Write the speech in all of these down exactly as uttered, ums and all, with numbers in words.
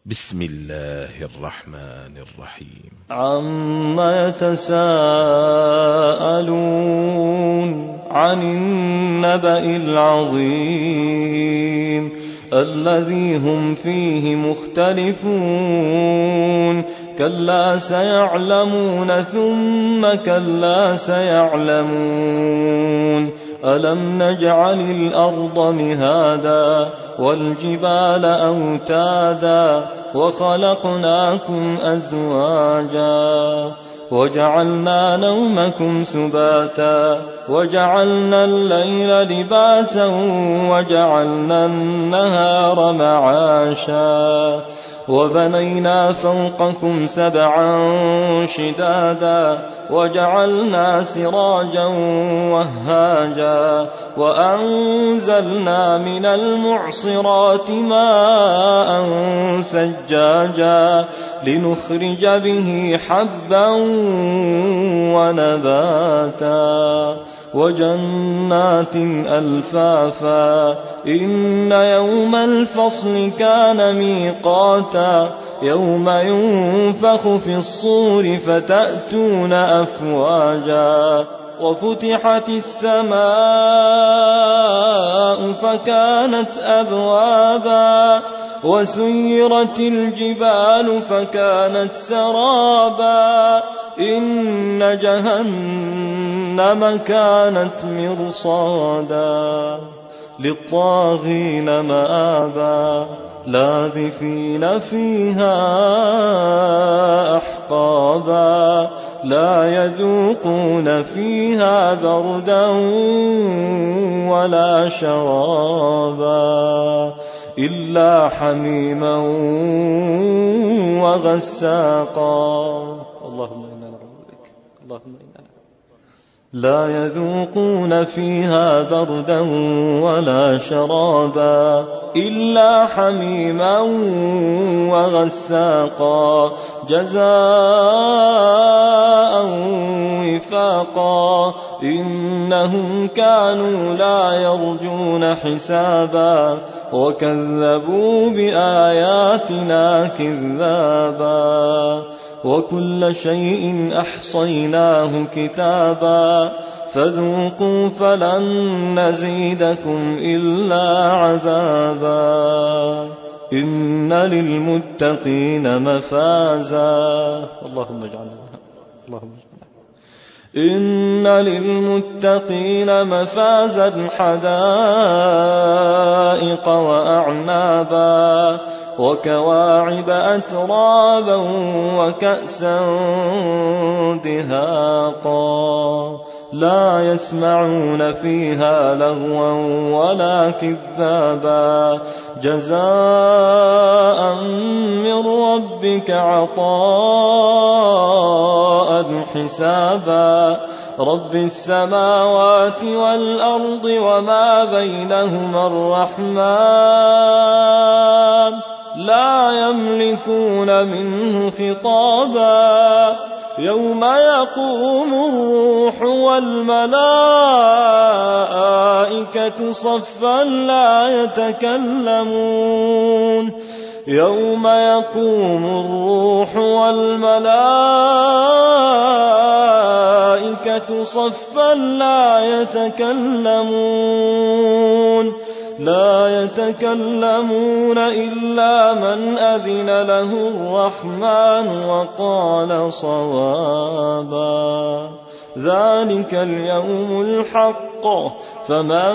بسم الله الرحمن الرحيم. عما يتساءلون عن النبأ العظيم الذي هم فيه مختلفون كلا سيعلمون ثم كلا سيعلمون ألم نجعل الأرض مهادا والجبال أوتادا وخلقناكم أزواجا وجعلنا نومكم سباتا وجعلنا الليل لباسا وجعلنا النهار معاشا وبنينا فوقكم سبعا شدادا وجعلنا سراجا وهاجا وأنزلنا من المعصرات ماء ثجاجا لنخرج به حبا ونباتا وجنات ألفافا إن يوم الفصل كان ميقاتا يوم ينفخ في الصور فتأتون أفواجا وفتحت السماء فكانت أبوابا وسيرت الجبال فكانت سرابا إن جهنم كانت مرصادا للطاغين مآبا لابثين فيها أحقابا لا يذوقون فيها بردا ولا شرابا إلا حميما وغساقا اللهم إنا نعوذ بك اللهم إنا لا يذوقون فيها بردا ولا شرابا إلا حميما وغساقا جزاء وفاقا إنهم كانوا لا يرجون حسابا وكذبوا بآياتنا كذابا وكل شيء أحصيناه كتابا فذوقوا فلن نزيدكم إلا عذابا إن للمتقين مفازا اللهم اجعلنا اللهم اجعلنا إن للمتقين مفازا حدائق وأعنابا وكواعب أترابا وكأسا دهاقا لا يسمعون فيها لغوا ولا كذابا جزاء من ربك عطاء حسابا رب السماوات والأرض وما بينهما الرحمن لا يملكون منه خطابا يوم يقوم الروح والملائكة صفا لا يتكلمون يوم يقوم الروح والملائكة صفا لا يتكلمون لا يتكلمون إلا من أذن له الرحمن وقال صوابا ذلك اليوم الحق فمن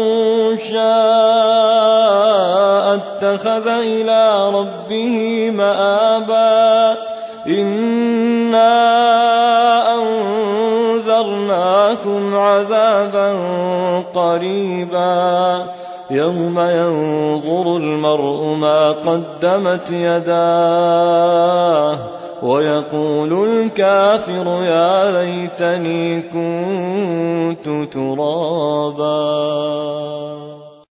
شاء اتخذ إلى ربه مآبا إنا أنذرناكم عذابا قريبا يوم ينظر المرء ما قدمت يداه ويقول الكافر يا ليتني كنت ترابا.